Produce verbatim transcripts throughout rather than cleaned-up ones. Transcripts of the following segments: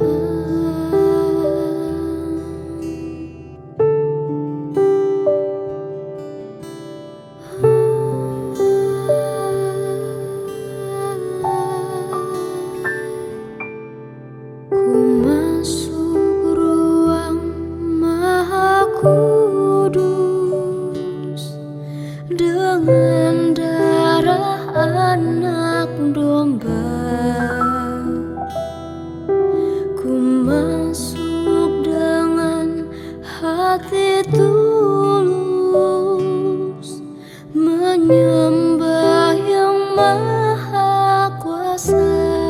Dengan darah anak domba, ku masuk dengan hati tulus, menyembah yang maha kuasa.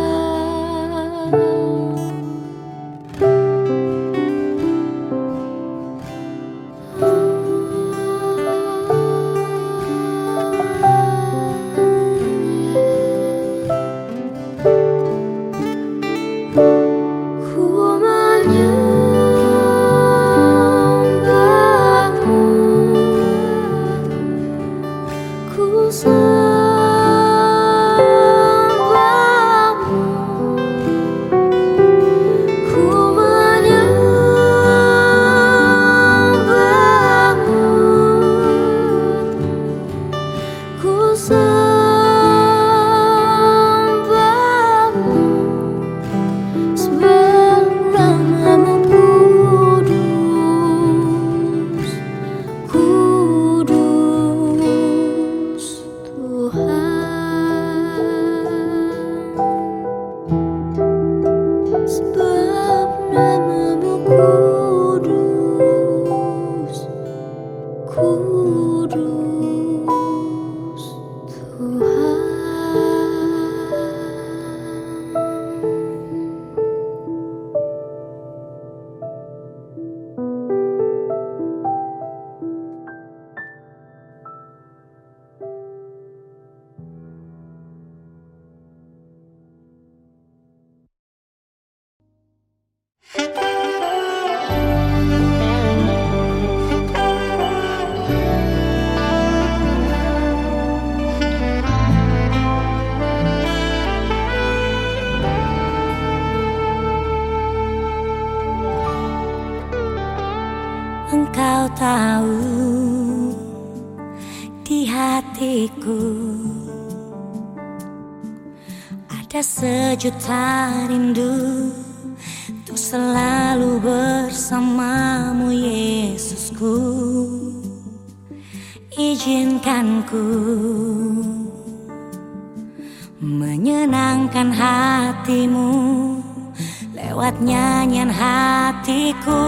Engkau tahu di hatiku ada sejuta rindu untuk selalu bersamamu, Yesusku. Izinkan ku menyenangkan hatimu lewat nyanyian hatiku.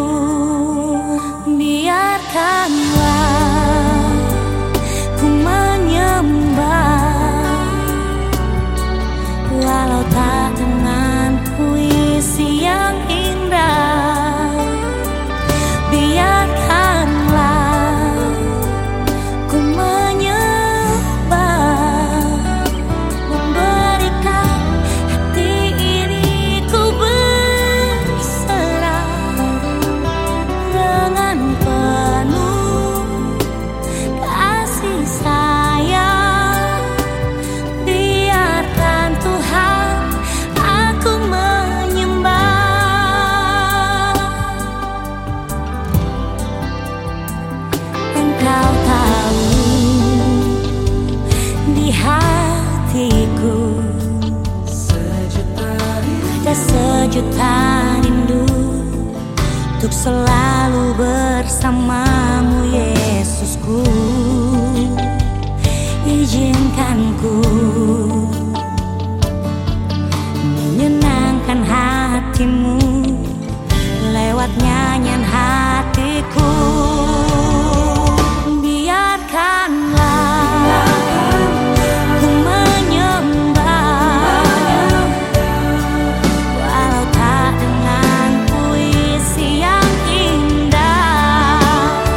Biarkanlah ku menyembah, walau tak dengan puisi yang indah. Biarkanlah ku menyembah, memberikan hati ini ku berserah dengan penuh kasih sayang. Biarkan Tuhan aku menyembah. Engkau tahu di hatiku ada sejuta rindu untuk selalu bersamamu, Yesusku. Izinkan ku menyenangkan hatimu lewat nyanyian hatiku. Biarkanlah ku menyembah, walau tak dengan puisi yang indah.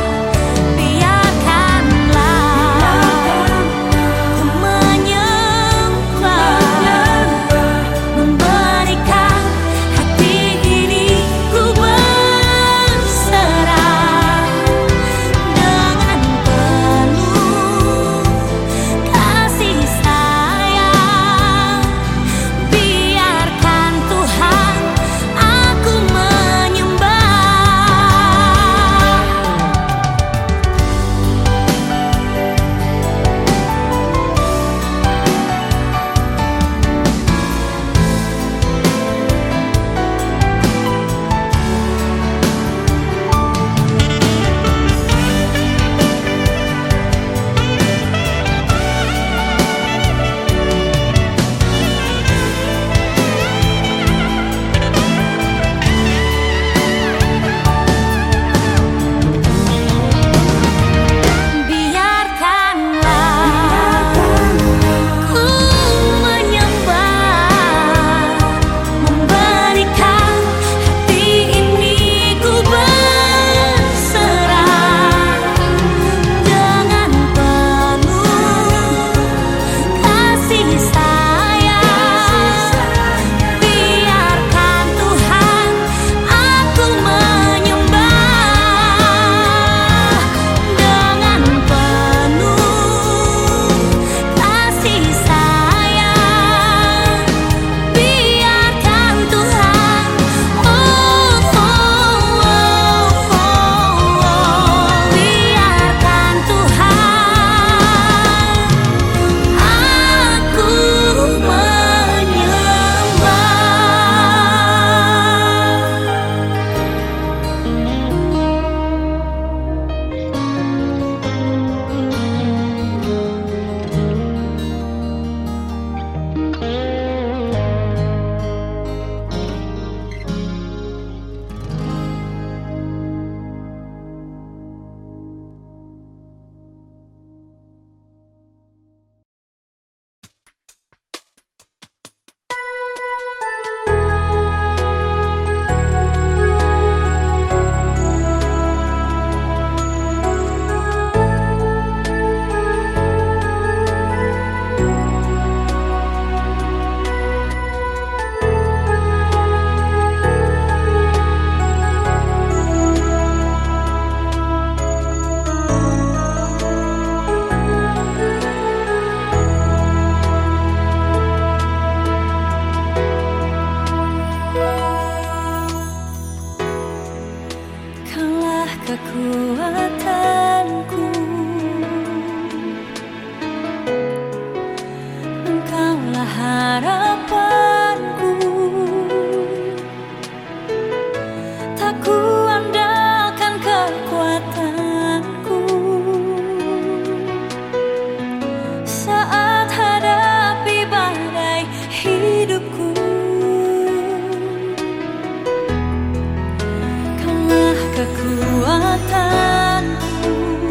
kekuatanku,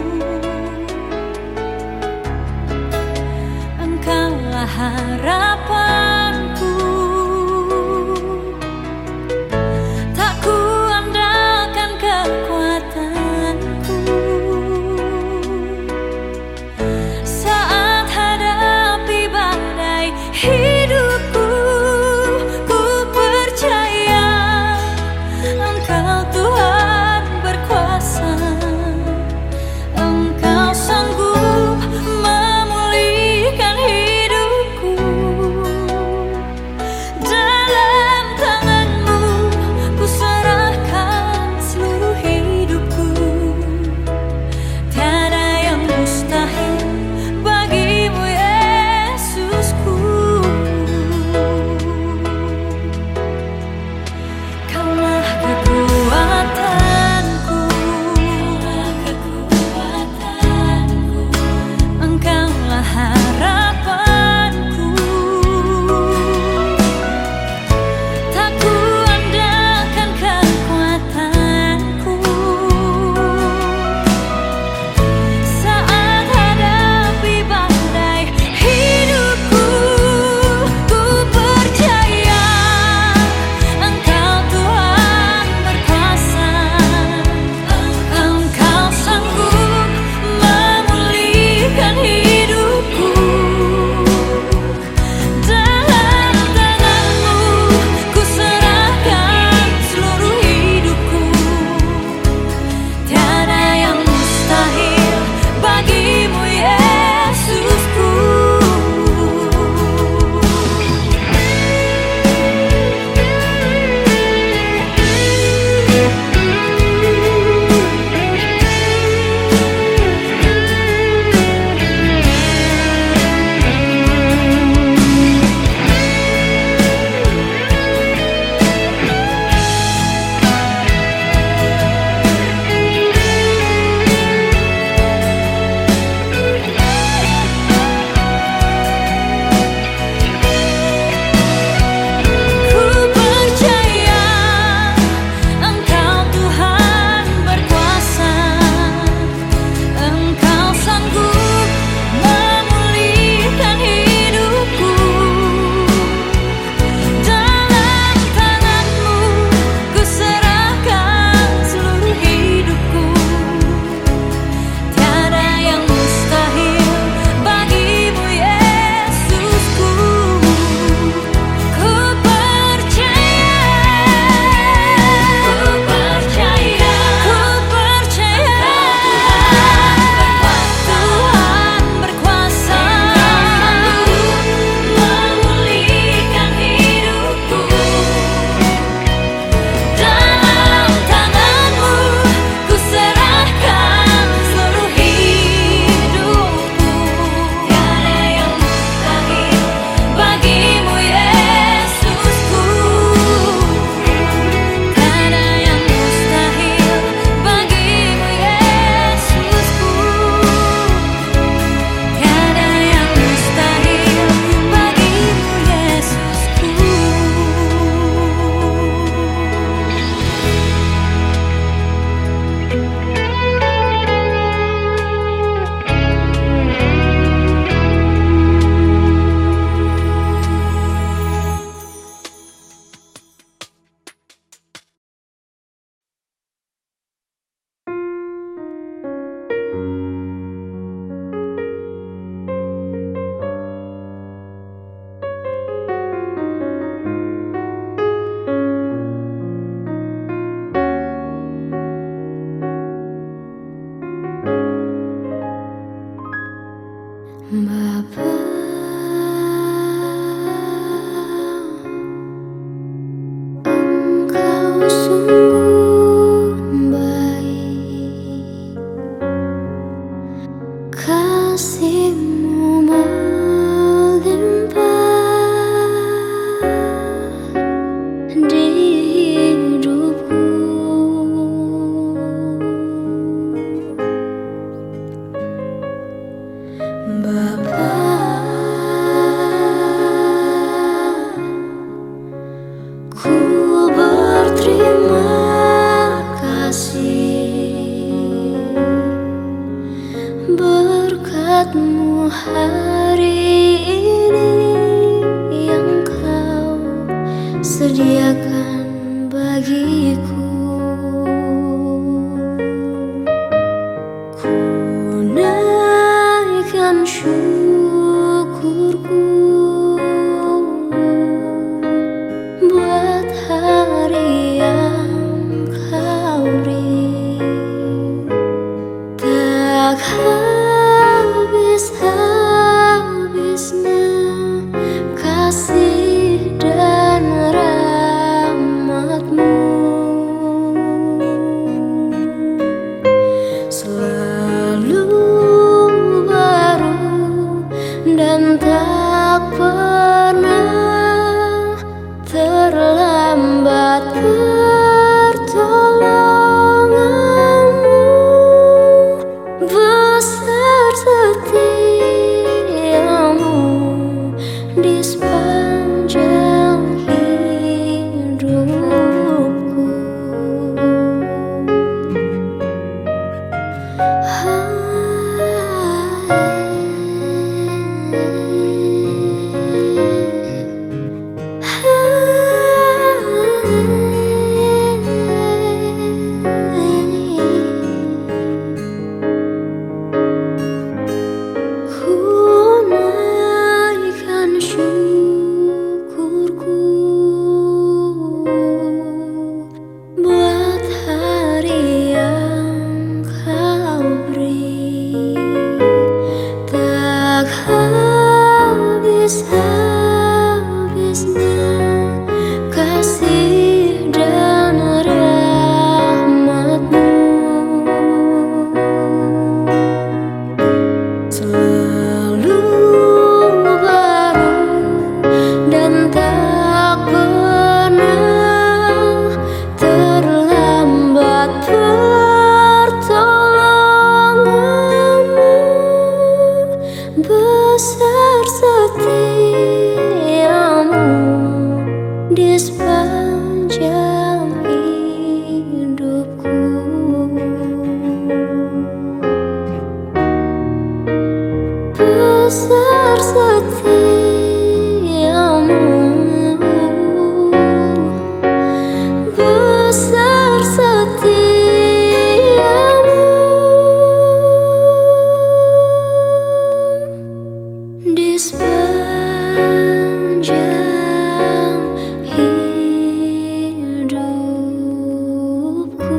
Engkaulah harapanku. Tak kuandalkan kekuatanku saat hadapi badai hidupku. Ku percaya Engkau Tuhan berkuasa, Engkau sanggup memulihkan hidupku. Dalam tangan-Mu ku serahkan seluruh hidupku. Tiada yang mustahil bagimu, Yesusku. Kaulah kekuatanku, Engkaulah harapanku. Tak kuandalkan kekuatanku saat hadapi badai hidupku. Ku percaya Engkau Tuhan berkuasa, Engkau sanggup memulihkan hidupku. Dalam tangan-Mu ku serahkan seluruh hidupku. Tiada yang mustahil bagimu, Yesusku. Ku percaya Engkau Tuhan berkuasa, Engkau sanggup memulihkan hidupku. Dalam tangan-Mu ku serahkan seluruh hidupku. Tiada yang mustahil bagimu, Yesusku. Ku percaya, ku percaya, ku percaya Tuhan berkuasa, memulihkan hidupku. Dalam tangan-Mu ku serahkan seluruh hidupku. Tiada yang mustahil bagimu, Yesusku. Tiada yang mustahil bagimu, Yesusku. Tiada yang mustahil bagimu, Yesusku. Bapa, Engkau sungguh baik, kasih-Mu melimpah di hidupku. Bapa, ku berterima hariku. Ku naikkan syukurku buat hari yang kau beri. Tak habis-habisnya kasih dan rahmat-Mu, selalu baru dan tak pernah terlambat. Pertolongan-Mu besar, setia-Mu di sepanjang hidupku. Habis-habisnya kasih dan rahmat-Mu, selalu baru dan tak pernah terlambat. Pertolongan-Mu besar, setia-Mu di sepanjang hidupku. Besar setia-Mu, besar setia-Mu di sepanjang hidupku.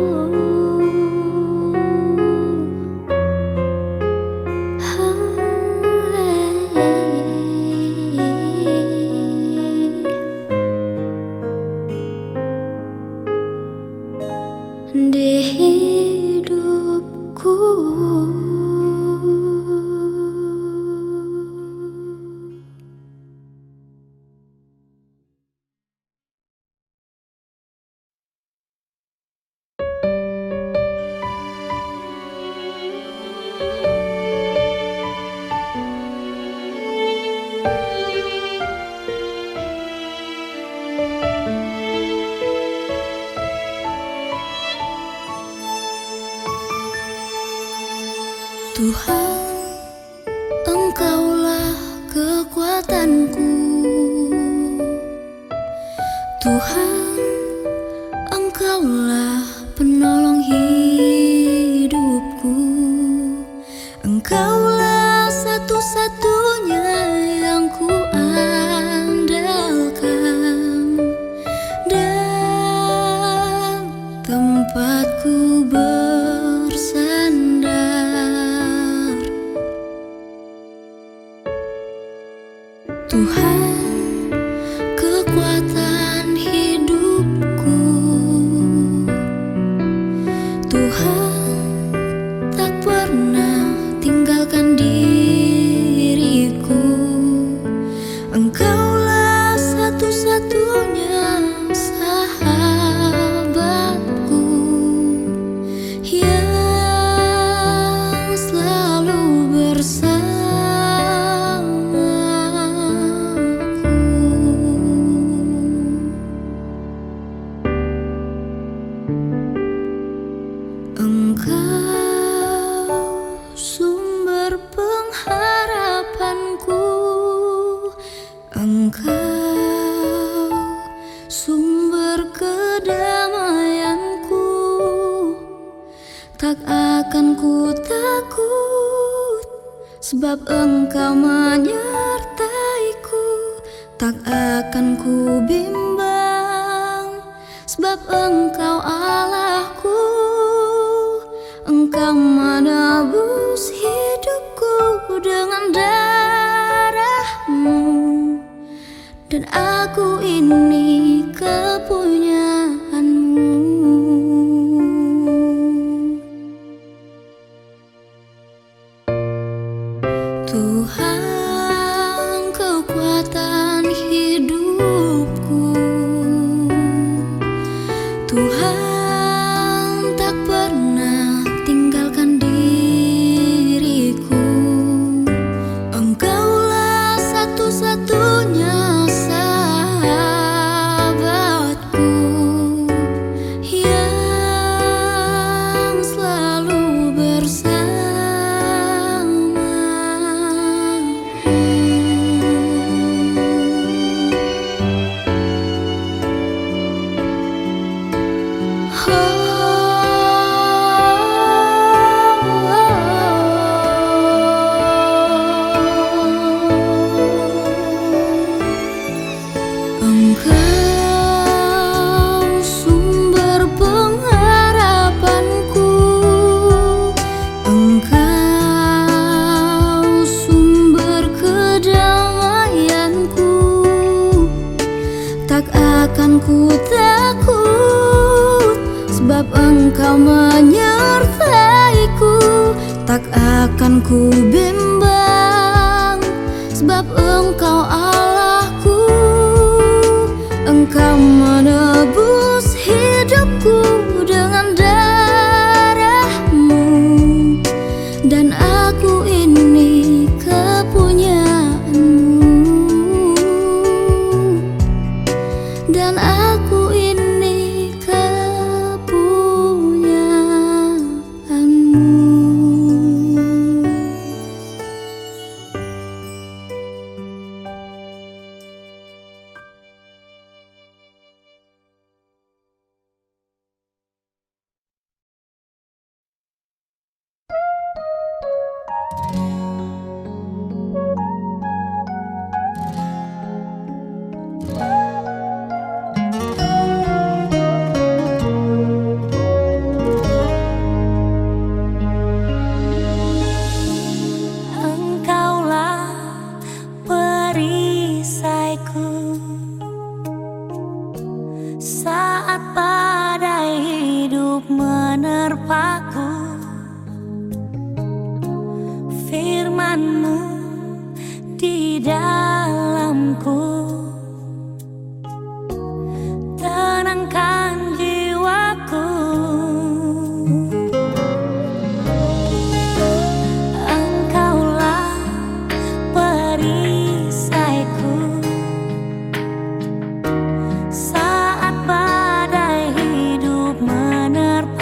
Di hidupku. Tuhan, Engkaulah kekuatanku. Tuhan, Engkaulah penolong hidupku. Engkaulah satu-satunya yang ku andalkan dan tempatku bersandar. Tuhan, kekuatan hidupku. Tuhan, tak pernah tinggalkan diriku. Engkaulah satu-satunya sahabatku sebab Engkau menyertaiku, tak akan ku bimbang, sebab Engkau Allahku. Engkau menebus hidupku dengan darah-Mu, dan aku ini kepunyaan-Mu. Tuhan, kekuatan hidupku, Tuhan tak pernah tinggalkan diriku. Engkaulah satu-satunya sahabatku yang selalu bersama. Engkau sumber pengharapanku, Engkau sumber kedamaianku. Tak akan ku takut, sebab Engkau menyertaiku. Tak akan ku bimbang, sebab Engkau Allahku. Engkau menebus hidupku dengan darah-Mu, dan aku ini kepunyaan-Mu, dan aku ini kepunyaan-Mu. Saat badai hidup menerpaku, firman-Mu di dalamku tenangkan jiwaku. Engkaulah perisaiku saat badai hidup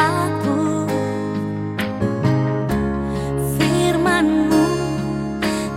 menerpaku. Firman-Mu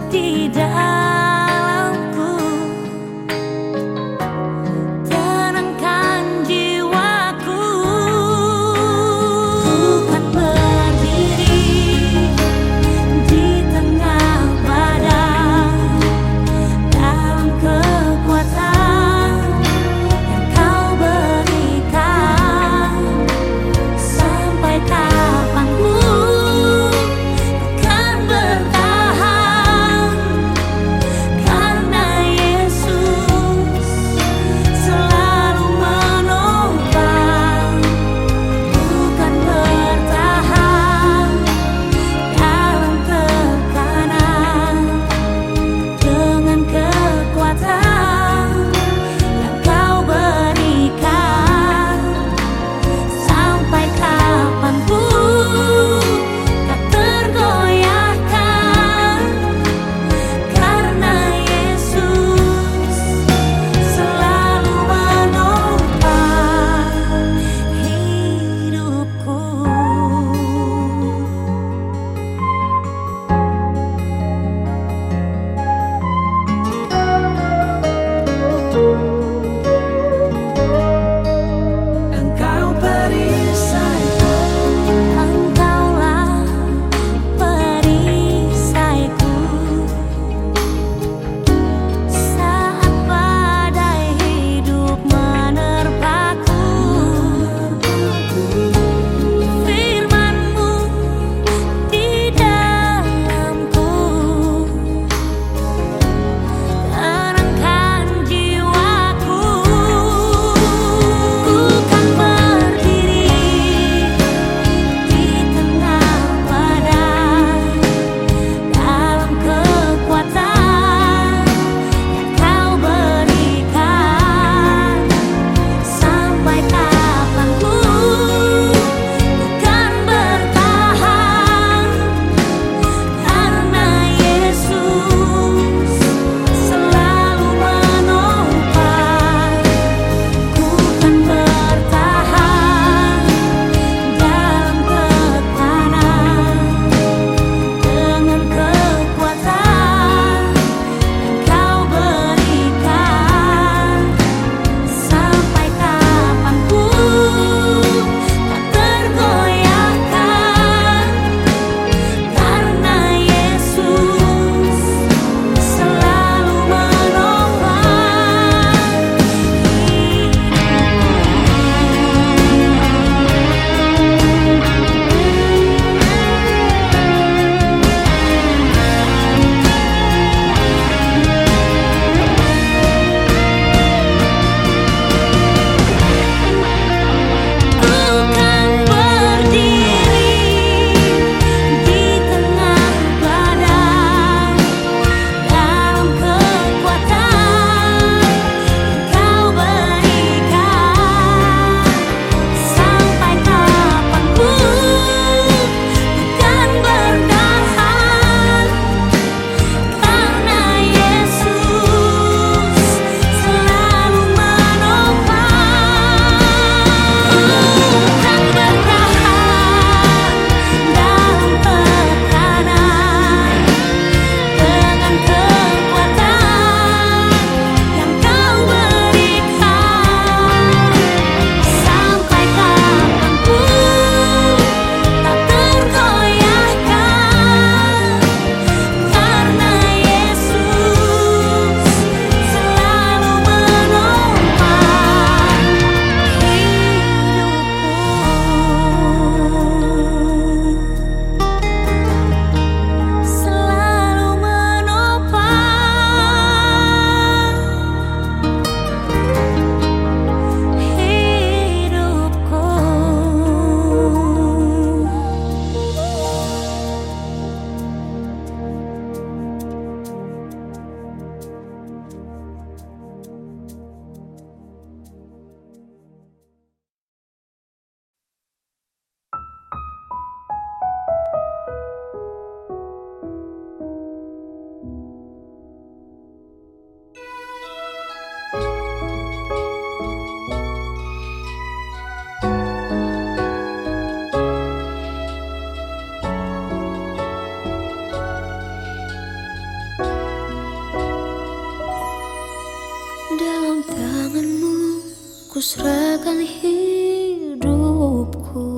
ku serahkan hidupku.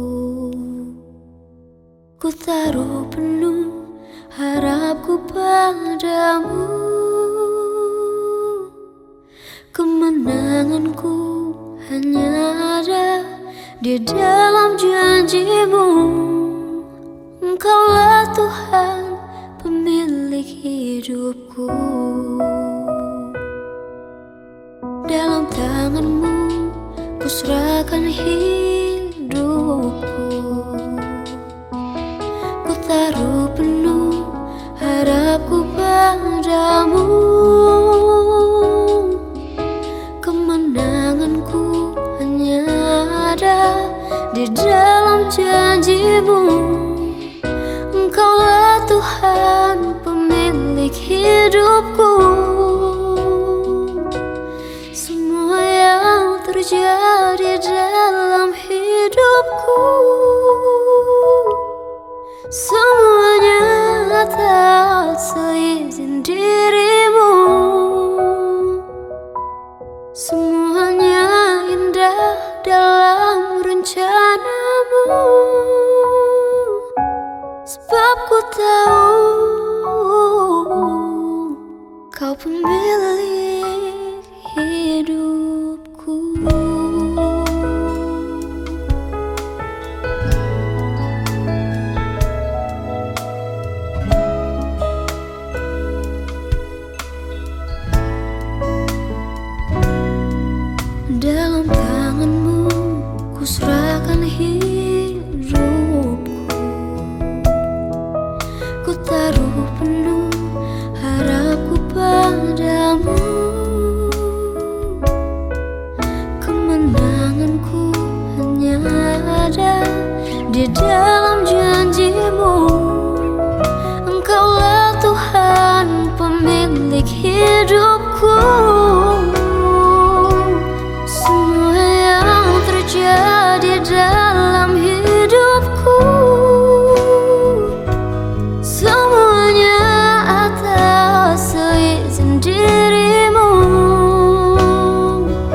Ku taruh penuh harapku padamu. Kemenanganku hanya ada di dalam janjimu. Engkaulah Tuhan pemilik hidupku. Dalam tanganmu ku serahkan hidupku. Ku taruh penuh harapku padamu. Kemenanganku hanya ada di dalam janjimu. Engkaulah Tuhan pemilik hidupku. Semua yang terjadi dalam hidupku, semuanya atas seizin dirimu. Semuanya indah dalam rencanamu. Sebab ku tahu kau pemilik hidupku. Dalam tanganmu ku serahkan hidupku. Ku taruh penuh harapku padamu. Kemenanganku hanya ada di dalam janjimu. Engkaulah Tuhan pemilik hidupku. Semua yang terjadi dalam hidupku, semuanya atas seizin dirimu.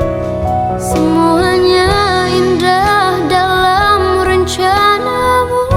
Semuanya indah dalam rencanamu.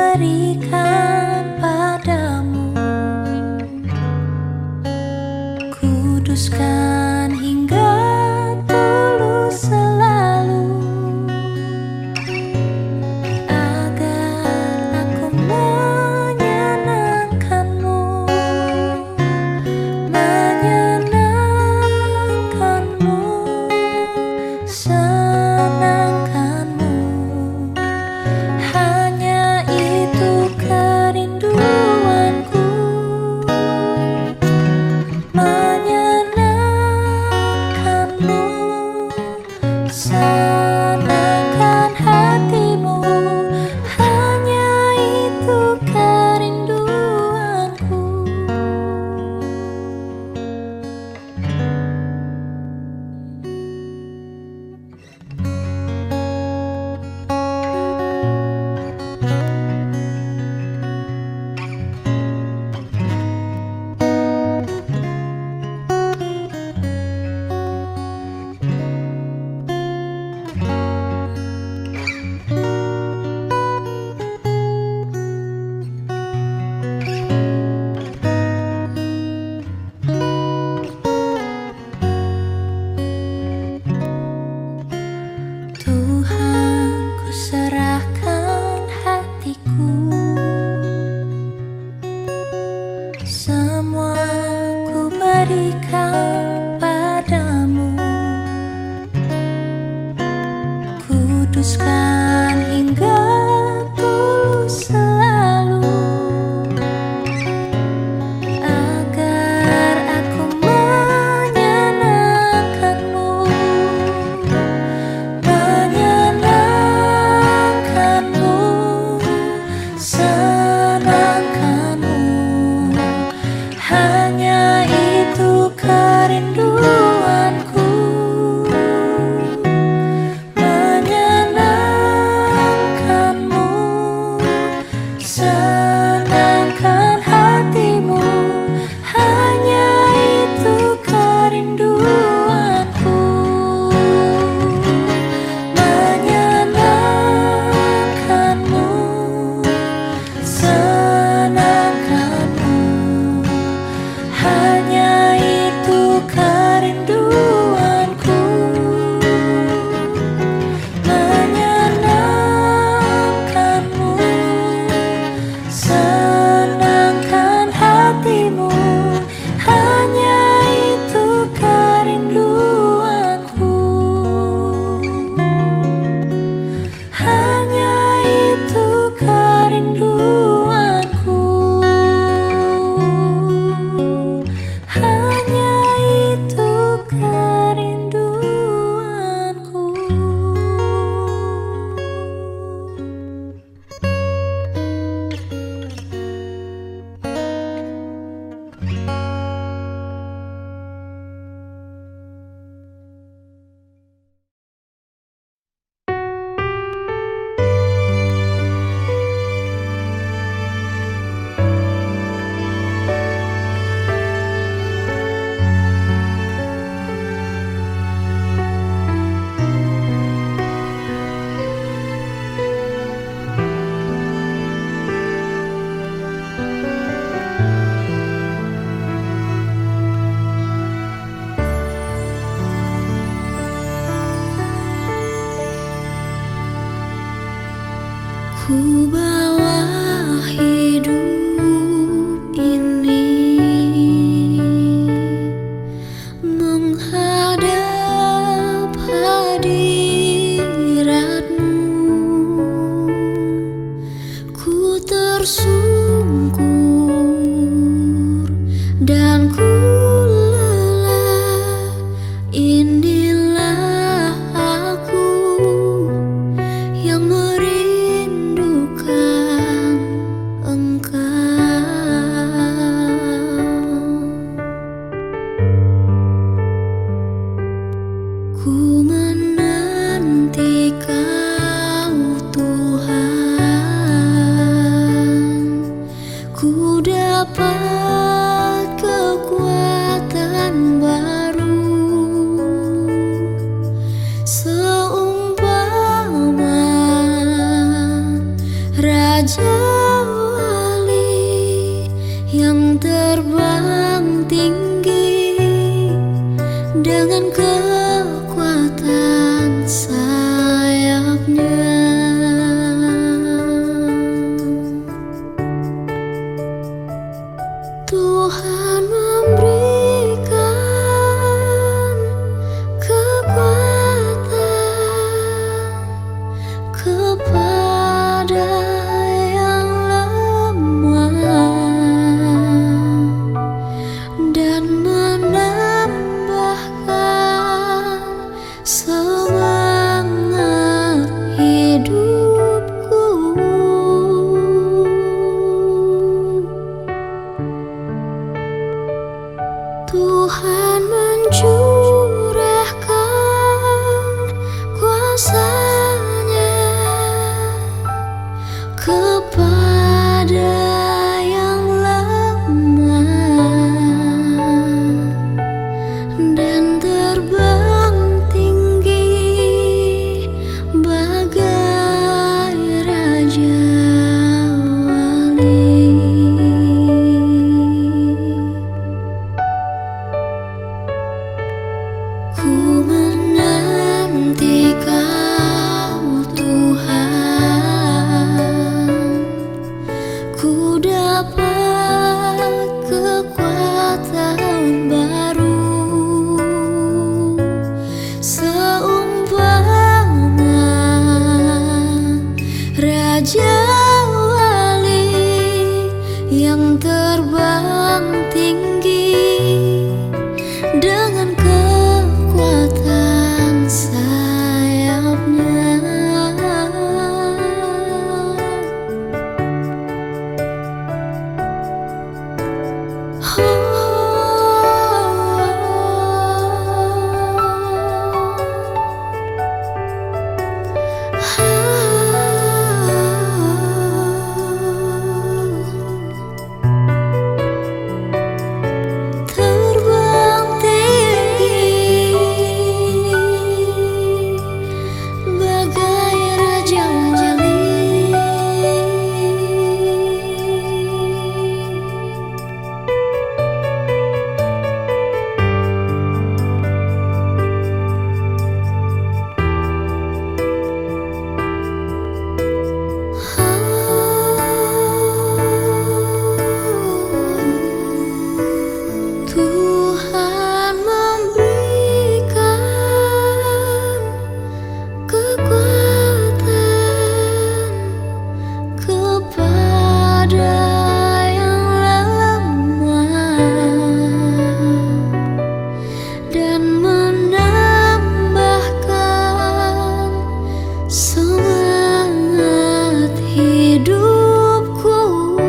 berikan padamu, kuduskan hingga tulus selalu, agar aku menyenangkanmu, menyenangkanmu, senangkanmu. Hanya itu kerinduanku, menyenangkanmu, senangkan hatimu. Hanya itu kerinduanku. Tuhan, ku serahkan hatiku, semua ku berikan padamu, kuduskan hingga tulus selalu, agar aku menyenangkanmu, menyenangkanmu, senangkanmu. Hanya itu kerinduanku, menyenangkanmu, senangkan hatimu. Hanya itu kerinduanku, menyenangkanmu, senangkanmu. Hanya itu kerinduanku, menyenangkanmu, senangkan hatimu. Hanya itu kerinduanku, hanya itu kerinduanku, hanya itu kerinduanku. Ku bawa hidup ini menghadap hadirat-Mu. Ku tersungkur dan ku lelah. Inilah aku yang merindukan Raja yang terbang tinggi dengan kekuatan sayapnya. Tuhan memberikan kekuatan kepada yang lemah dan menambahkan semangat hidupku. Tuhan mencurahkan kuasa-Nya kepada yang lemah dan terbang tinggi bagai raja wali. Ku menanti Kau Tuhan, ku dapat kekuatan baru seumpama raja wali yang terbang tinggi dengan kekuatan sayapnya. Terbang tinggi bagai raja wali. Tuhan memberikan kekuatan kepada yang lemah dan menambahkan semangat hidupku.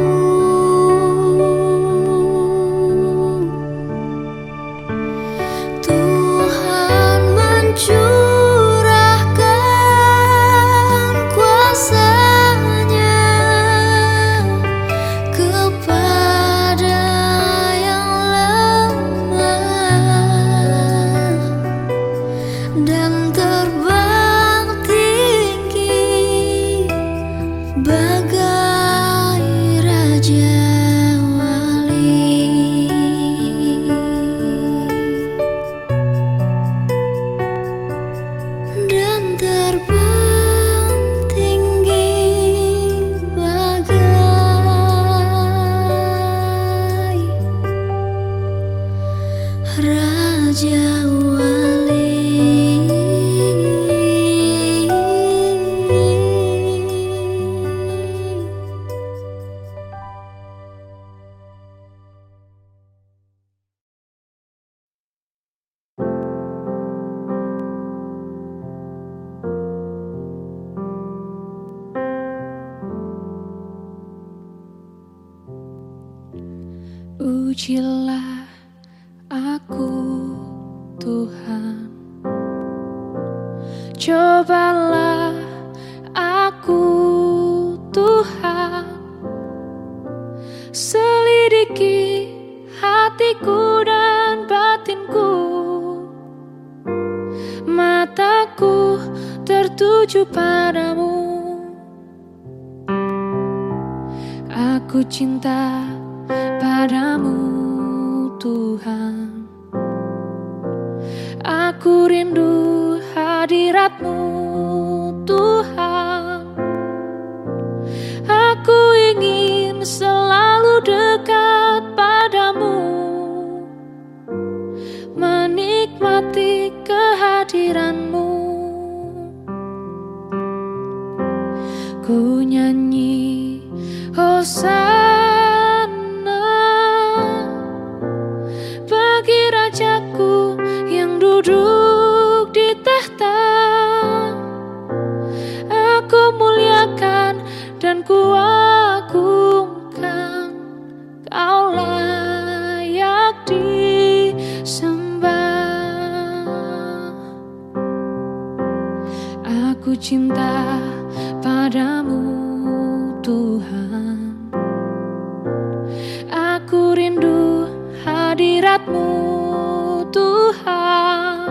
Tuhan mencurahkan kuasa-Nya kepada yang lemah dan terbang tinggi bagai raja wali. Dan terbang tinggi bagai raja wali. Ujilah aku Tuhan, cobalah aku Tuhan, selidiki hatiku dan batinku, mataku tertuju padamu. Aku cinta padamu Tuhan. Aku rindu hadirat-Mu Tuhan. Aku ingin selalu dekat padamu, menikmati kehadiran-Mu. Ku nyanyi Hosana bagi Rajaku yang duduk di tahta. Aku muliakan dan ku agungkan, Kau layak disembah. Aku cinta padamu Tuhan. Aku rindu hadirat-Mu Tuhan.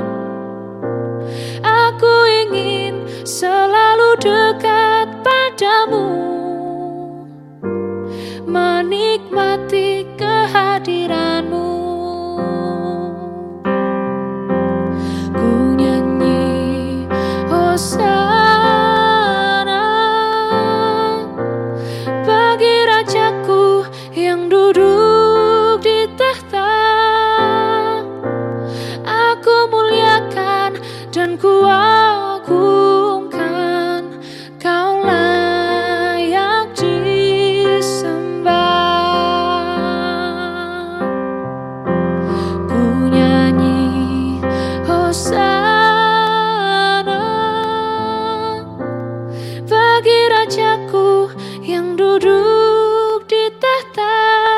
Aku ingin selalu dekat padamu, menikmati kehadiran-Mu. Ku nyanyi Hosana bagi Rajaku yang duduk di tahta. Aku muliakan dan ku agungkan, Kau layak disembah. Ku nyanyi Hosana bagi Rajaku yang duduk di tahta.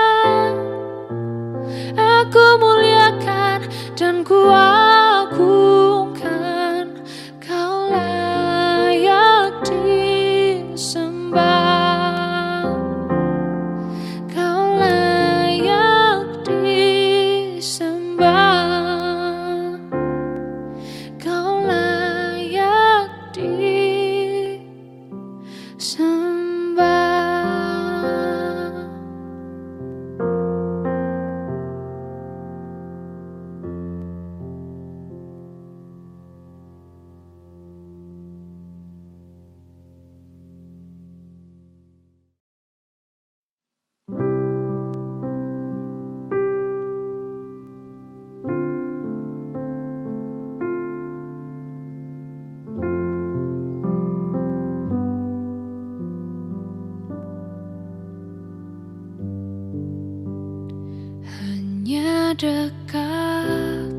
Aku muliakan dan ku agungkan, Kau layak disembah. Kau layak disembah. Kau layak disembah. Hanya dekat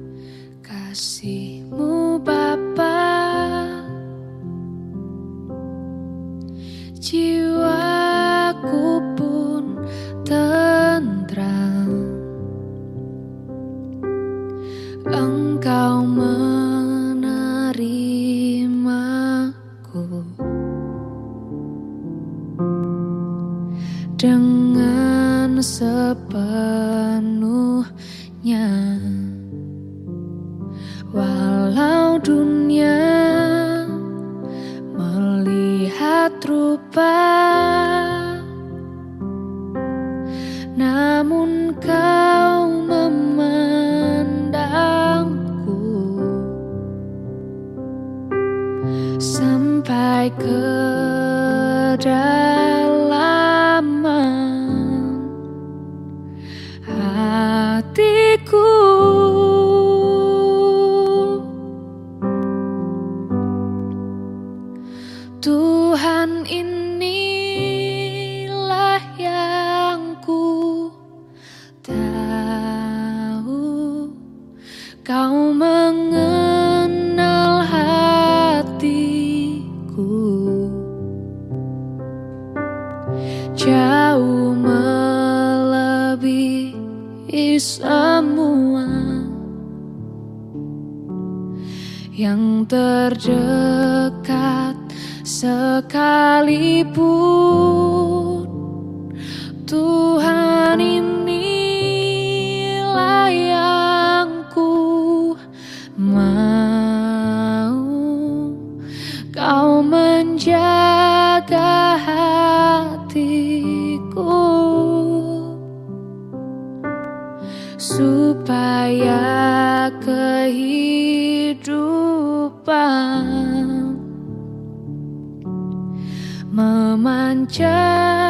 kasih-Mu Bapa, jiwaku pun tentram. Engkau menerimaku dengan sepenuhnya. Walau dunia melihat rupa, namun Kau memandangku sampai kedalaman hatiku. Tuhan, inilah yang ku tahu, Kau mengenal hatiku jauh melebihi semua yang terdekat sekalipun. Tuhan, inilah yang ku mau, Kau menjaga hatiku.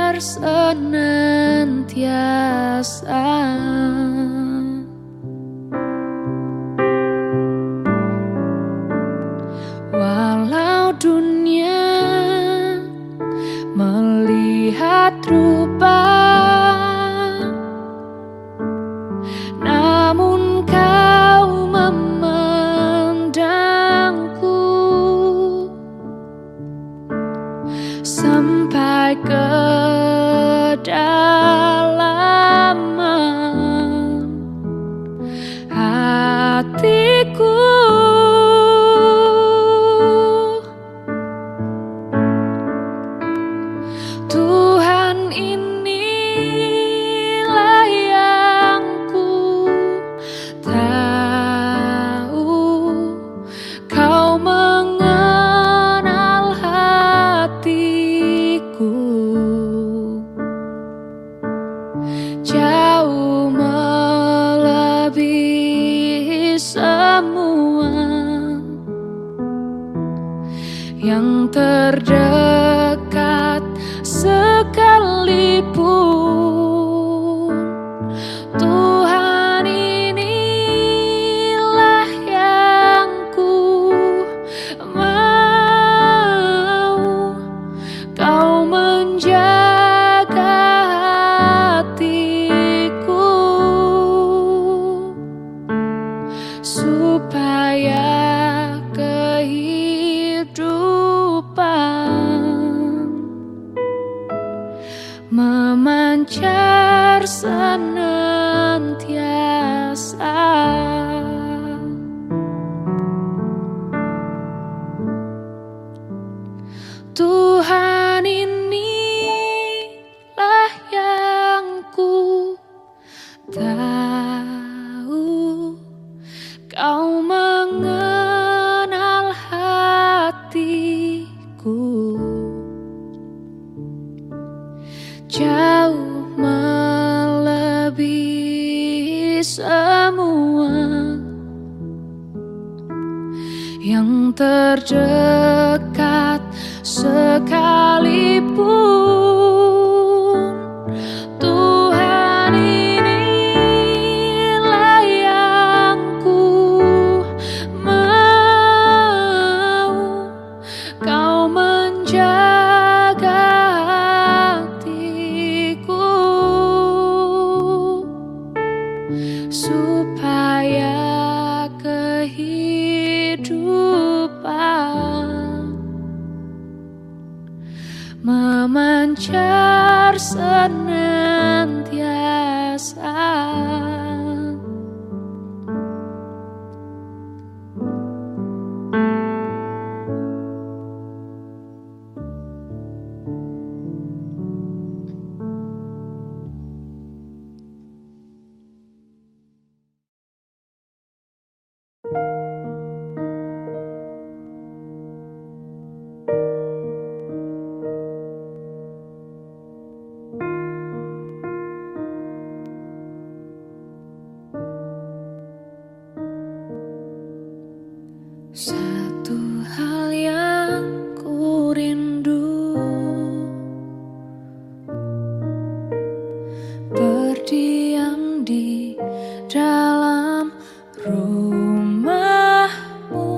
senantiasa. Walau dunia melihat rupa, namun kau memandangku sampai kedalaman hatiku. Tuhan, inilah yang ku tahu, kau mengenal hatiku jauh melebihi semua yang terdekat sekalipun. Tuhan, inilah yang ku mau, kau menjaga hatiku supaya kehidupan memancar senantiasa. Tuhan, inilah yang ku tahu, kau mengenal hatiku jauh melebihi semua yang terdekat sekalipun. Tuhan, inilah yang ku mau, kau menjaga hatiku supaya kehidupan memancar senantiasa. Satu hal yang ku rindu, berdiam di dalam rumahmu.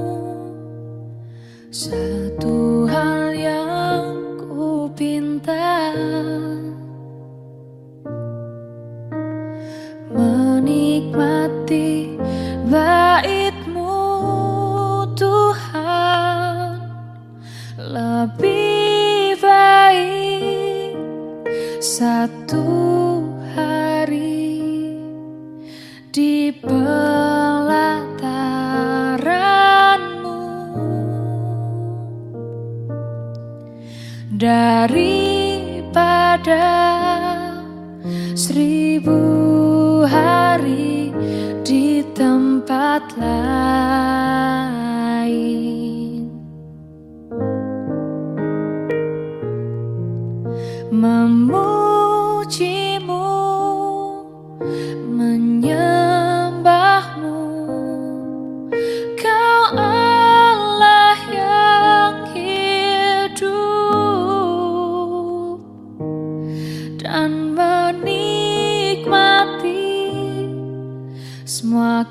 Satu hal yang ku pinta, menikmati bait-Mu Tuhan. Lebih baik satu hari di pelataran-Mu daripada seribu hari di tempat lain. Memuji-Mu, menyembah-Mu, Kau Allah yang hidup. dan menikmati semua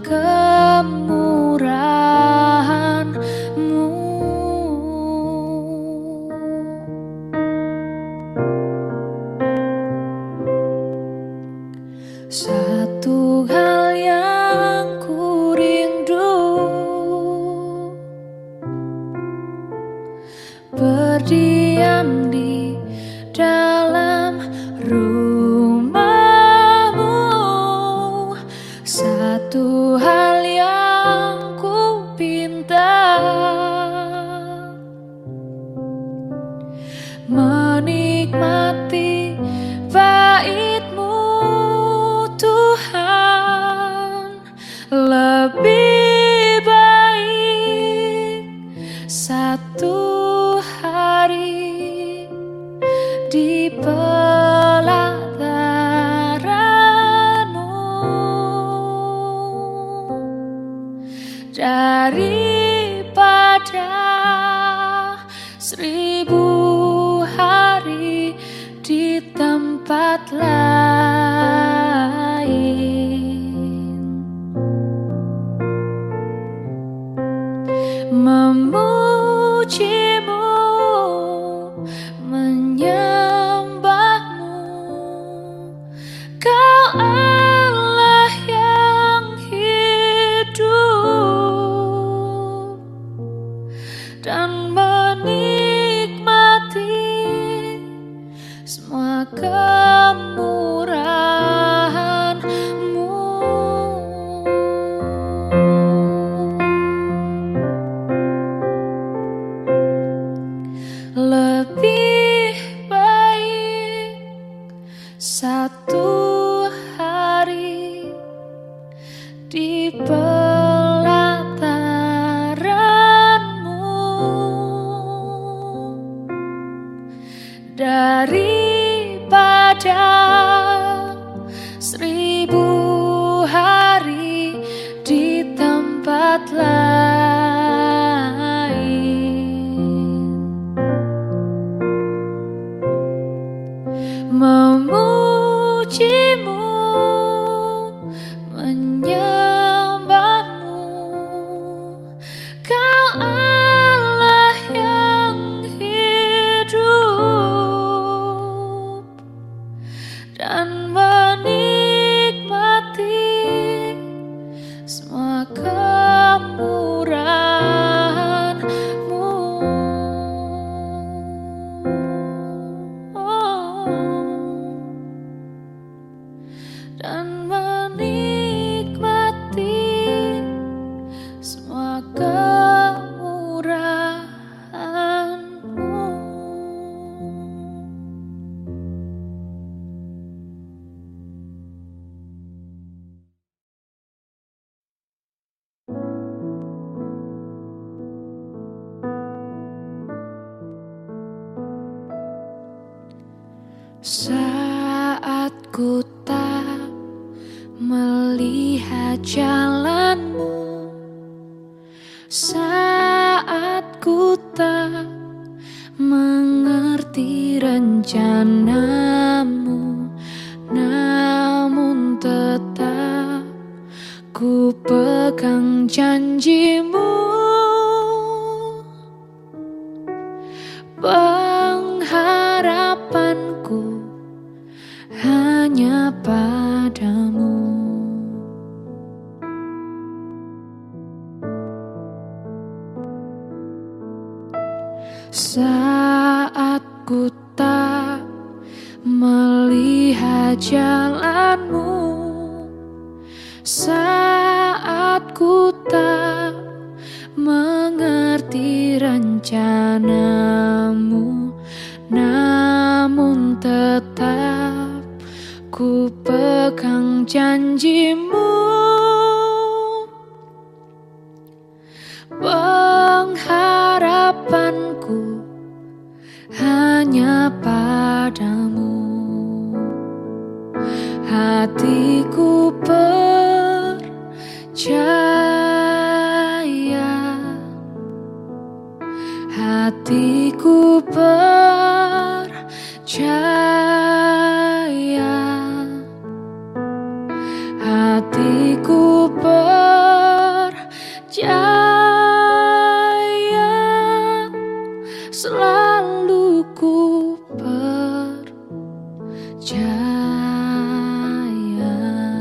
kemurahan-Mu. Satu hal yang ku rindu, berdiam di dalam rumah-Mu. Satu hal yang ku pinta, menikmati bait-Mu Tuhan. Lebih baik satu hari di pelataran-Mu daripada seribu hari di tempat lain. Memuji-Mu, menyembah-Mu, Kau Allah yang hidup, dan menikmati semua kemurahan-Mu. Lebih baik satu hari di pelataran-Mu daripada seribu hari di tempat lain. Memuji-Mu, menyembah-Mu, Kau Allah yang hidup, dan menikmati semua kemurahan-Mu. Dan menikmati semua kemurahan-Mu. Saat ku tak melihat jalan-Mu, saat ku tak mengerti rencana-Mu, namun tetap ku pegang janji-Mu. Pengharapanku hanya padamu. Saat ku tak melihat jalan-Mu, saat ku tak mengerti rencana-Mu, namun tetap ku pegang janji-Mu. Pengharapanku hanya padamu. Hatiku percaya, hatiku percaya percaya.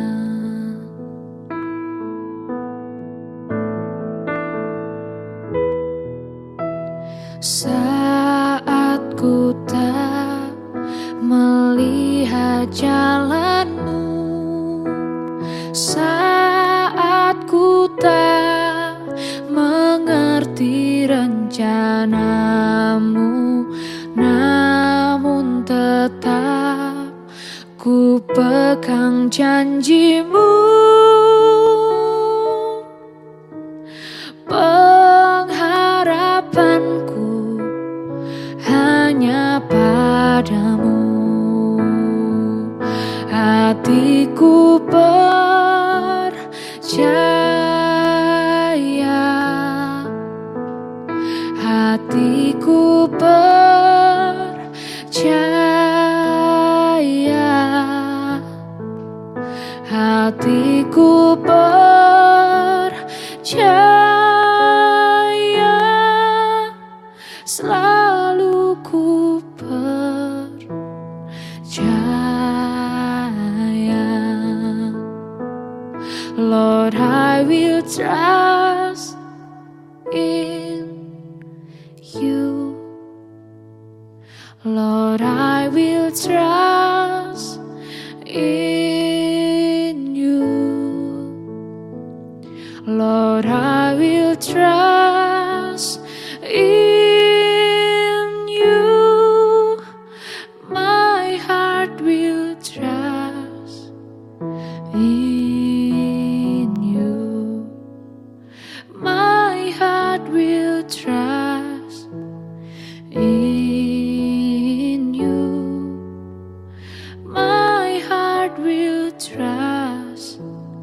Saat ku tak melihat jalanmu, saat ku tak mengerti rencanamu, namun tetap ku pegang janjimu. Pengharapanku hanya padamu, hatiku percaya, hatiku percaya, hatiku percaya. Selalu ku percaya. Lord, I will trust in you. Lord, I will trust in you. Lord, I will trust in you. My heart will trust in you. My heart will trust in you. My heart will trust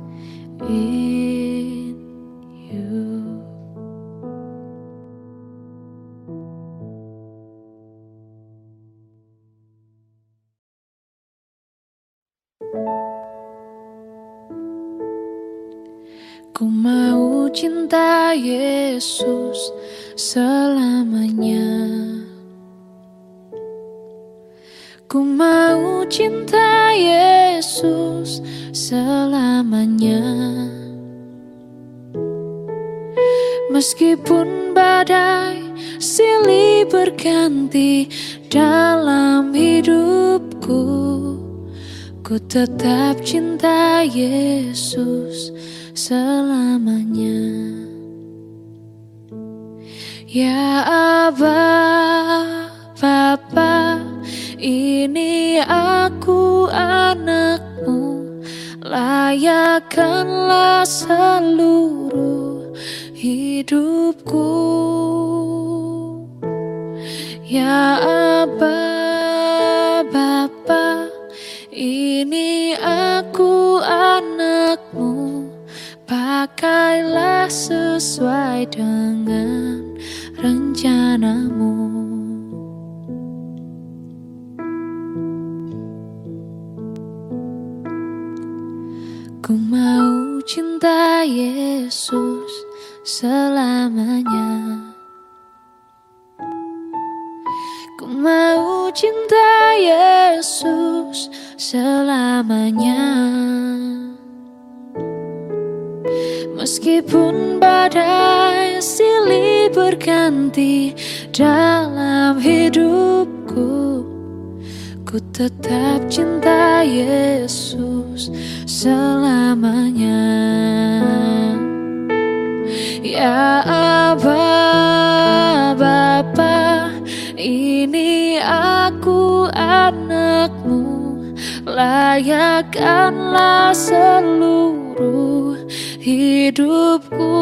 in you. Ku mau cinta Yesus selamanya. Ku mau cinta Yesus selamanya. Meskipun badai silih berganti dalam hidupku, ku tetap cinta Yesus selamanya. Ya Aba, Bapa, ini aku anakmu, layakkanlah seluruh hidupku. Ya Aba, Bapa, ini aku anakmu, pakailah sesuai dengan rencanamu. Ku mau cinta Yesus selamanya. Ku mau cinta Yesus selamanya. Meskipun badai silih berganti dalam hidupku, ku tetap cinta Yesus selamanya. Ya Aba, Bapa, ini aku anakmu, layakkanlah seluruh hidupku.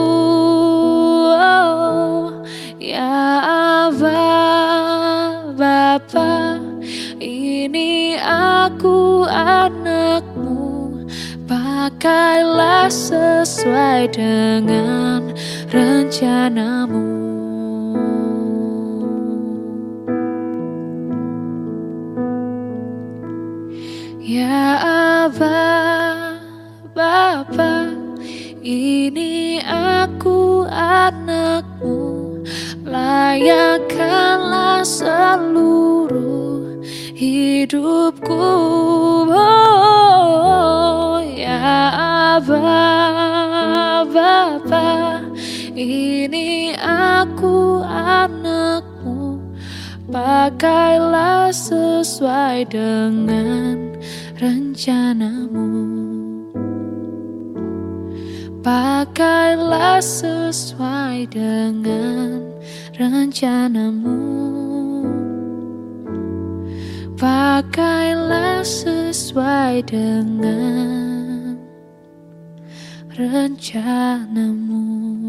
Oh, ya Aba, Bapa, ini aku anakmu, pakailah sesuai dengan rencanamu. Ya Aba, Bapa, ini aku anakmu, layakkanlah seluruh hidupku. Oh ya Aba, Bapa, ini aku anakmu, pakailah sesuai dengan rencanamu. Pakailah sesuai dengan rencanamu. Pakailah sesuai dengan rencanamu.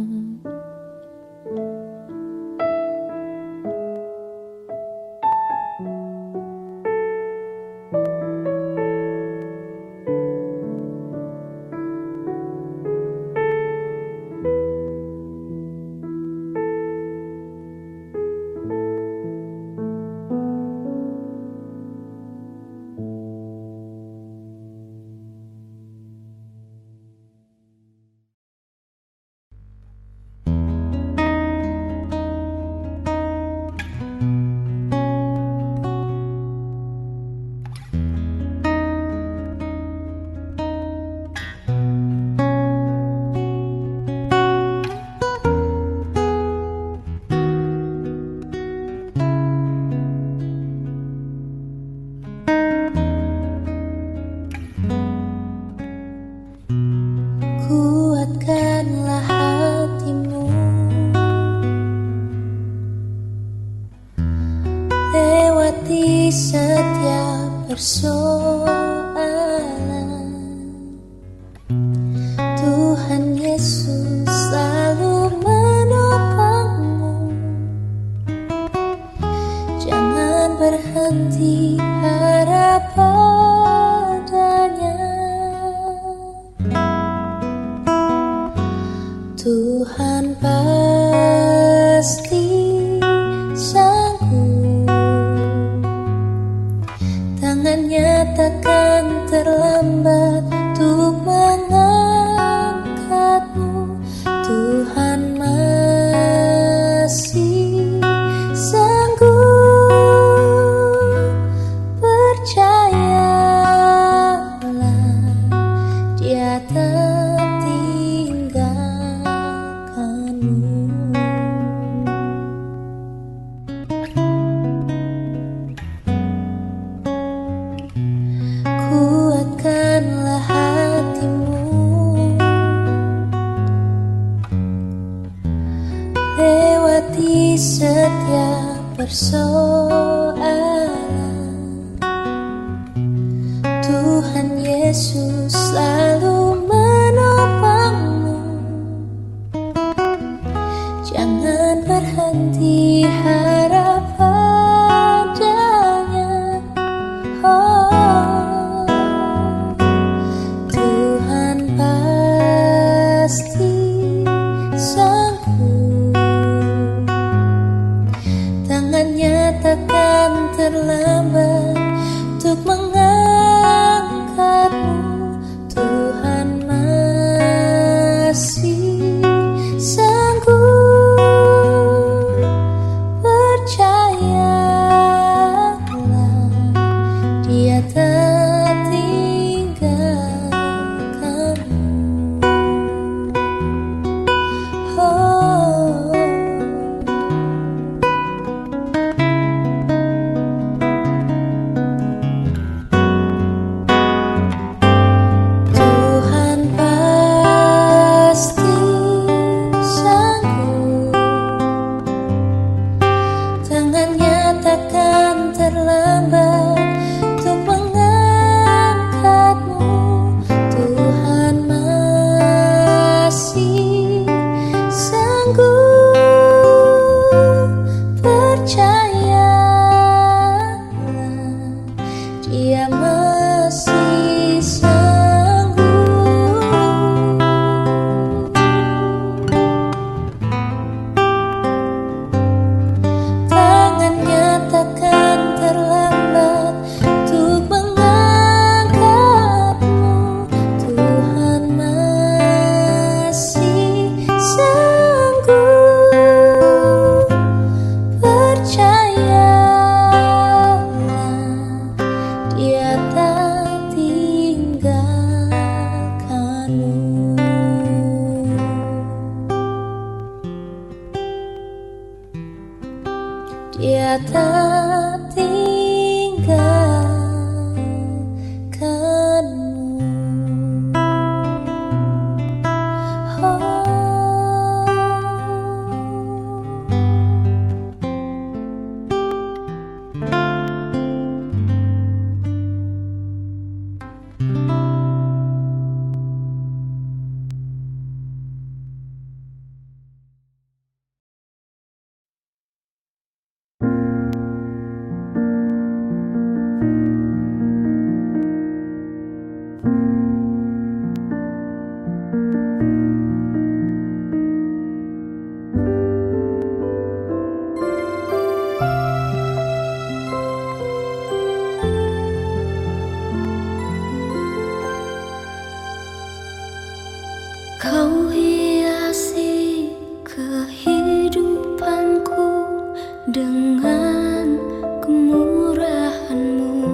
Kuatkanlah hatimu, lewati setiap persoalan. Tuhan Yesus selalu menopangmu. Jangan berhenti harap padanya. Tuhan pasti sanggup, tangannya takkan terlambat untuk mengangkatmu. Tuhan masih sanggup, percayalah Dia tak tinggalkanmu. Kuatkanlah hatimu, lewati setiap persoalan. Tuhan Yesus selalu menopangmu. Jangan berhenti harap padanya. Oh, Tuhan pasti sanggup, tangannya takkan terlambat untuk mengangkatmu. Tuhan masih sanggup, percayalah Dia tak tinggalkanmu. Oh, dia tak tinggalkanmu. Dia tak tinggalkanmu. Oh. Kau hiasi kehidupanku dengan kemurahan-Mu.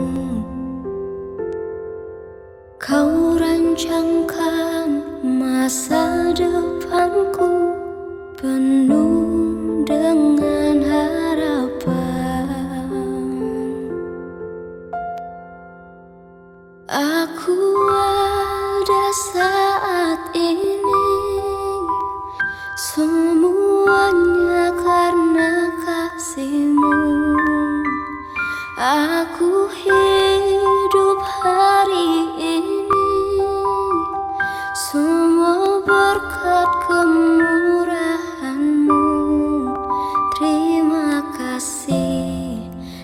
Kau rancangkan masa depanku penuh dengan harapan. Aku ada saat ini, semuanya karena kasih-Mu. Aku hidup hari ini, semua berkat kemurahan-Mu. Terima kasih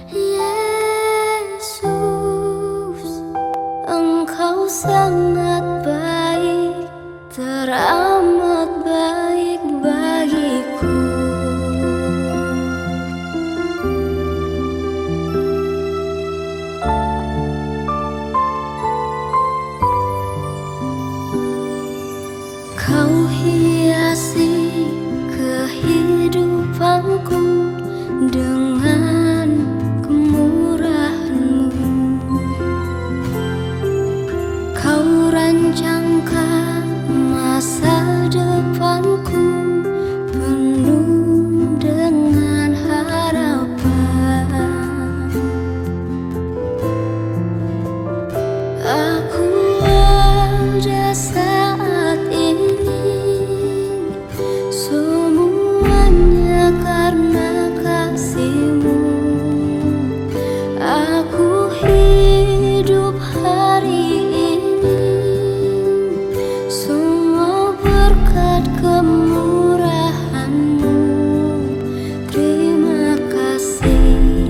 Yesus, Engkau sangat baik, teramat baik bagiku. Kau hiasi kehidupanku dengan kemurahan-Mu. Kau rancangkan masa depanku penuh dengan harapan. Aku ada saat ini, semuanya karena kasih-Mu. Aku hidup hari ini, semua berkat kemurahan-Mu. Terima kasih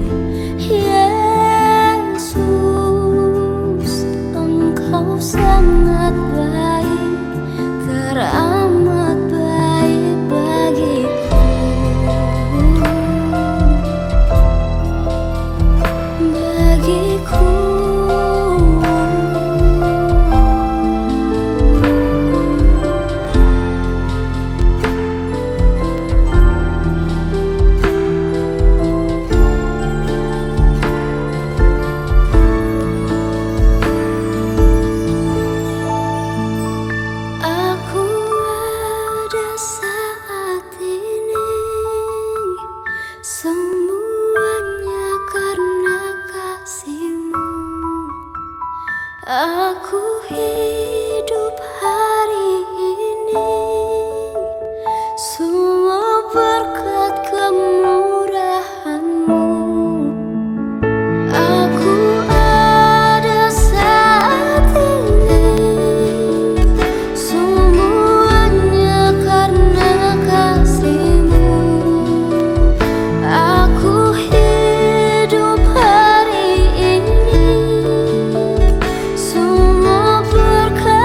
Yesus, Engkau sangat baik, teramat baik bagiku. Bagiku. Aku ada saat ini, semuanya karena kasih-Mu. Aku hidup hari ini, semua berkat kemurahan-Mu. Aku ada saat ini, semuanya karena kasih-Mu. Aku hidup hari ini, semua berkat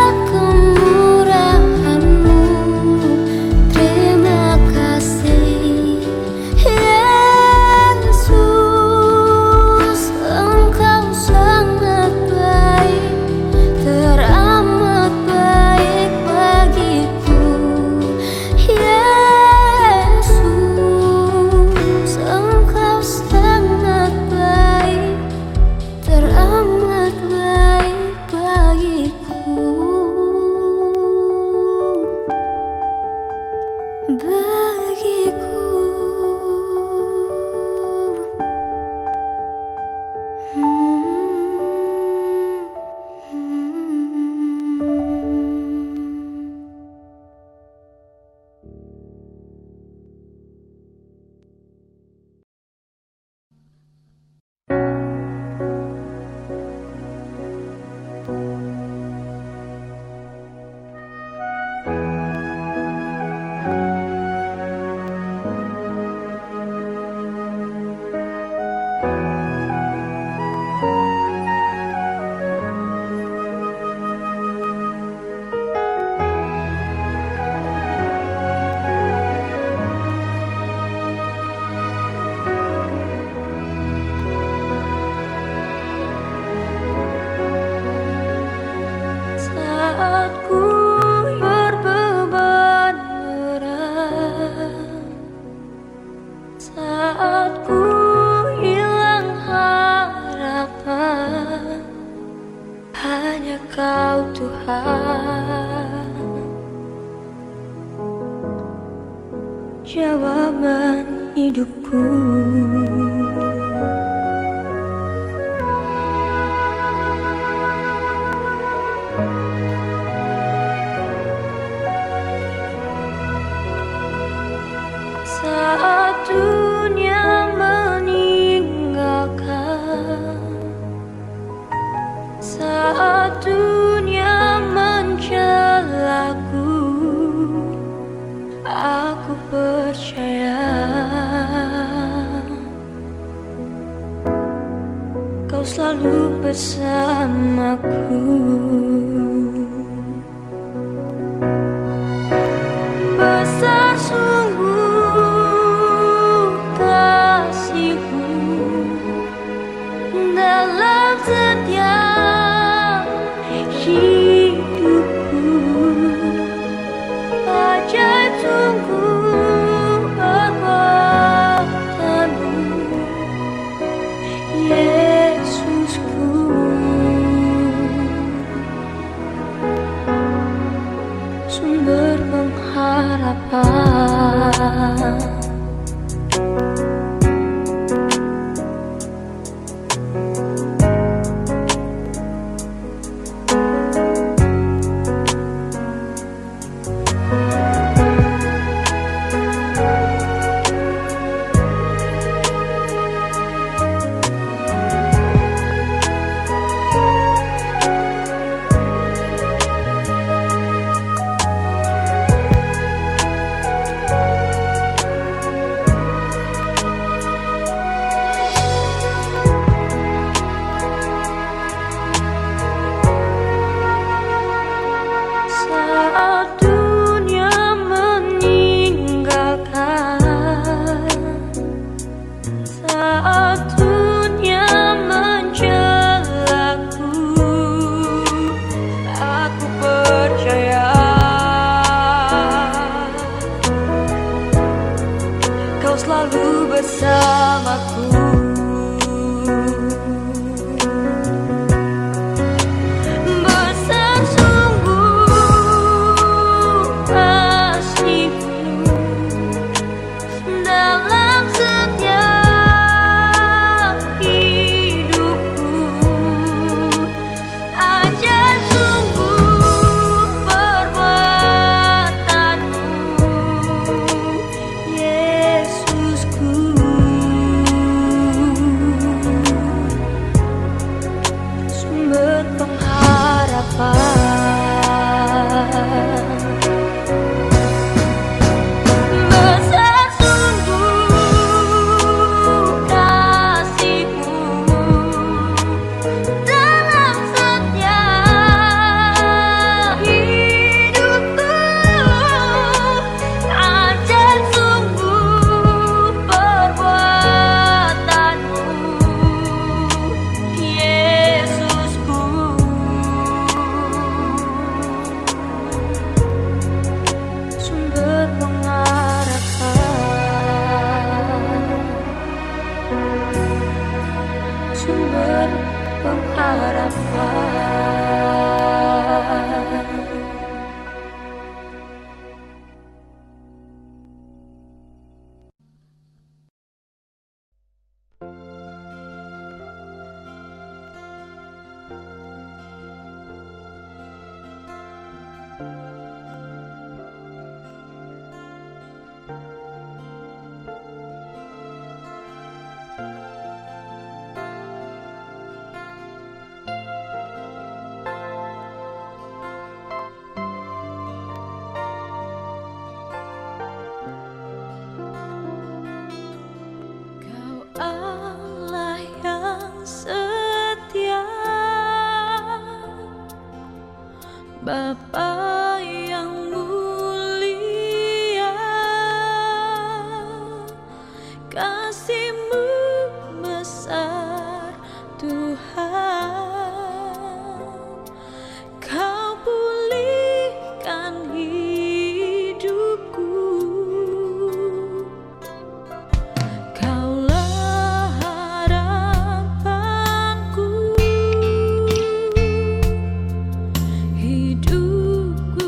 Saat ku berbeban berat, saat ku hilang harapan, hanya Kau Tuhan jawaban hidupku. Saat dunia meninggalkan, saat dunia mencelaku, aku percaya Kau selalu bersamaku. Besar sungguh kasih-Mu dalam setiap hidupku, ajaib sungguh perbuatan-Mu, Yesusku. Sumber pengharapan. Saat dunia meninggalkan, saat dunia mencelaku, aku percaya Kau selalu bersamaku. Besar sungguh kasih-Mu dalam setiap hidupku, ajaib sungguh perbuatan-Mu, Yesusku. Sumber pengharapan. Besar sungguh kasih-Mu dalam setiap hidupku, ajaib sungguh perbuatan-Mu, Yesusku. Bapa yang mulia, kasih-Mu besar Tuhan. Kau pulihkan hidupku, Kaulah harapanku. Hidupku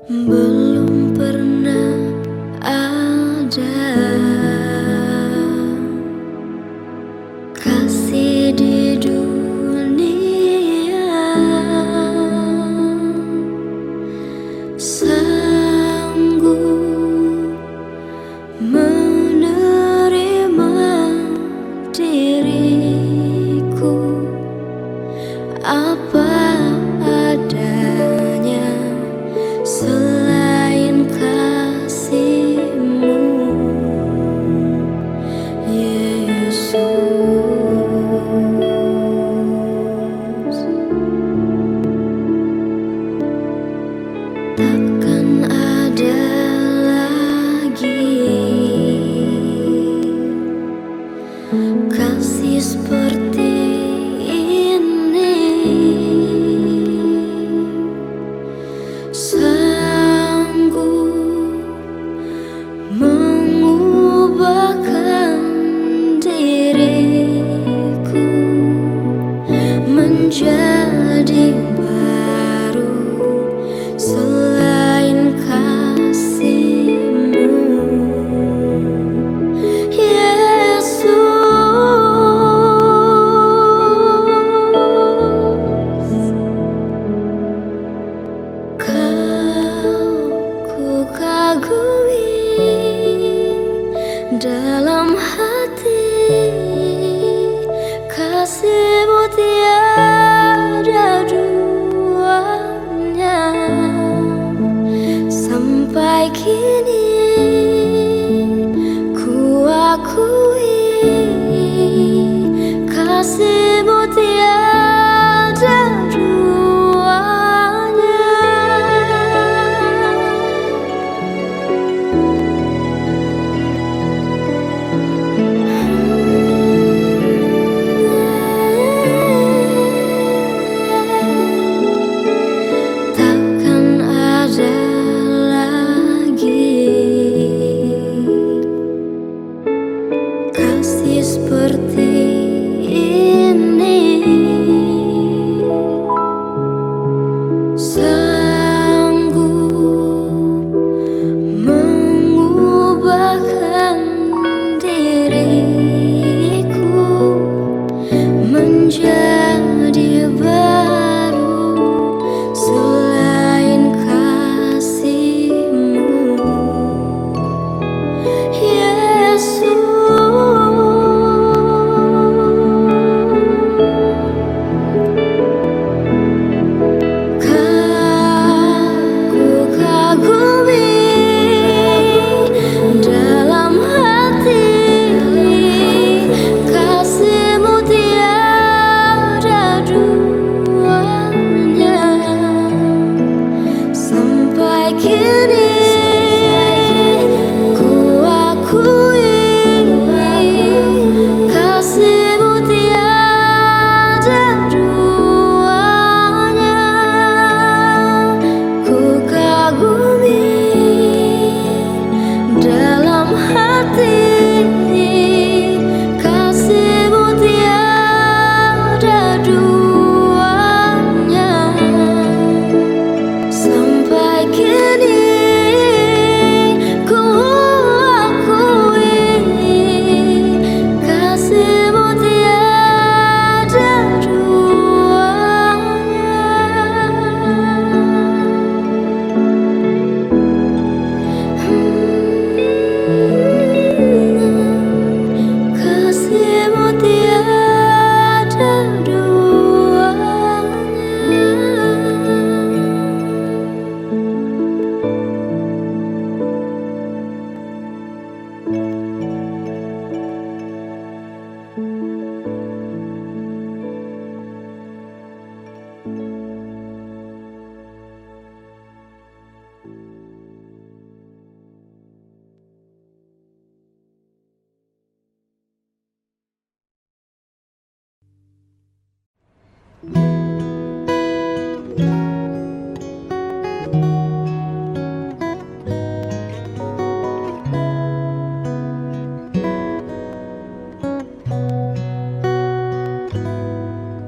Belum pernah ada kasih di dunia sanggup menerima diriku apa adanya selain kasih-Mu, Yesus. Takkan ada lagi kasih seperti ini, sanggup mengubahkan diriku menjadi baru selain kasih-Mu, Yesus. Dalam hati kasih-Mu tiada duanya. Sampai kini ku akui kasih-Mu tiada duanya. Seperti ini, sanggup mengubahkan diriku menjadi baru selain kasih-Mu, Yesus.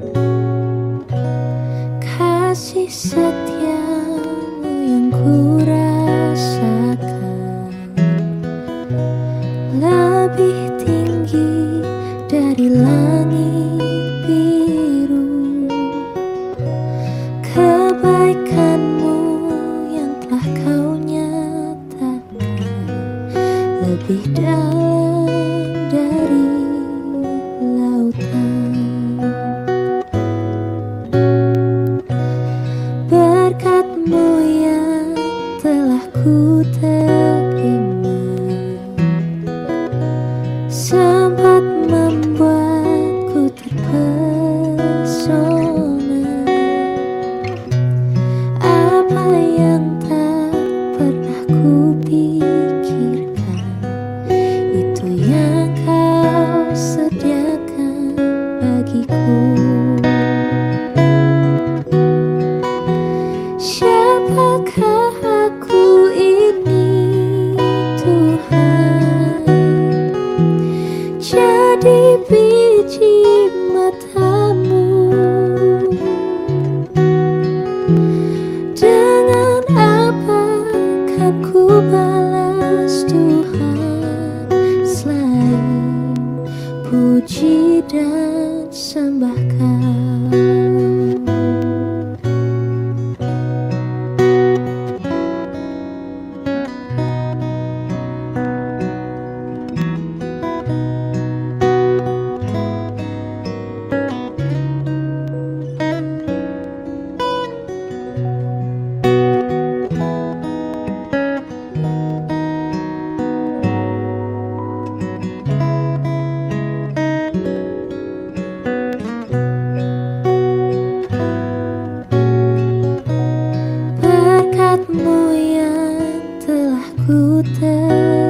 Kasih setiamu yang ku Berkatmu yang telah ku terima sempat membuatku terpesona. Apa yang tak pernah ku pikirkan, itu yang kau sediakan bagiku. Siapakah aku ini Tuhan? Jadi biji matamu. Dengan apa kan ku balas Tuhan, selain puji dan sembah Kau. Berkatmu yang telah ku terima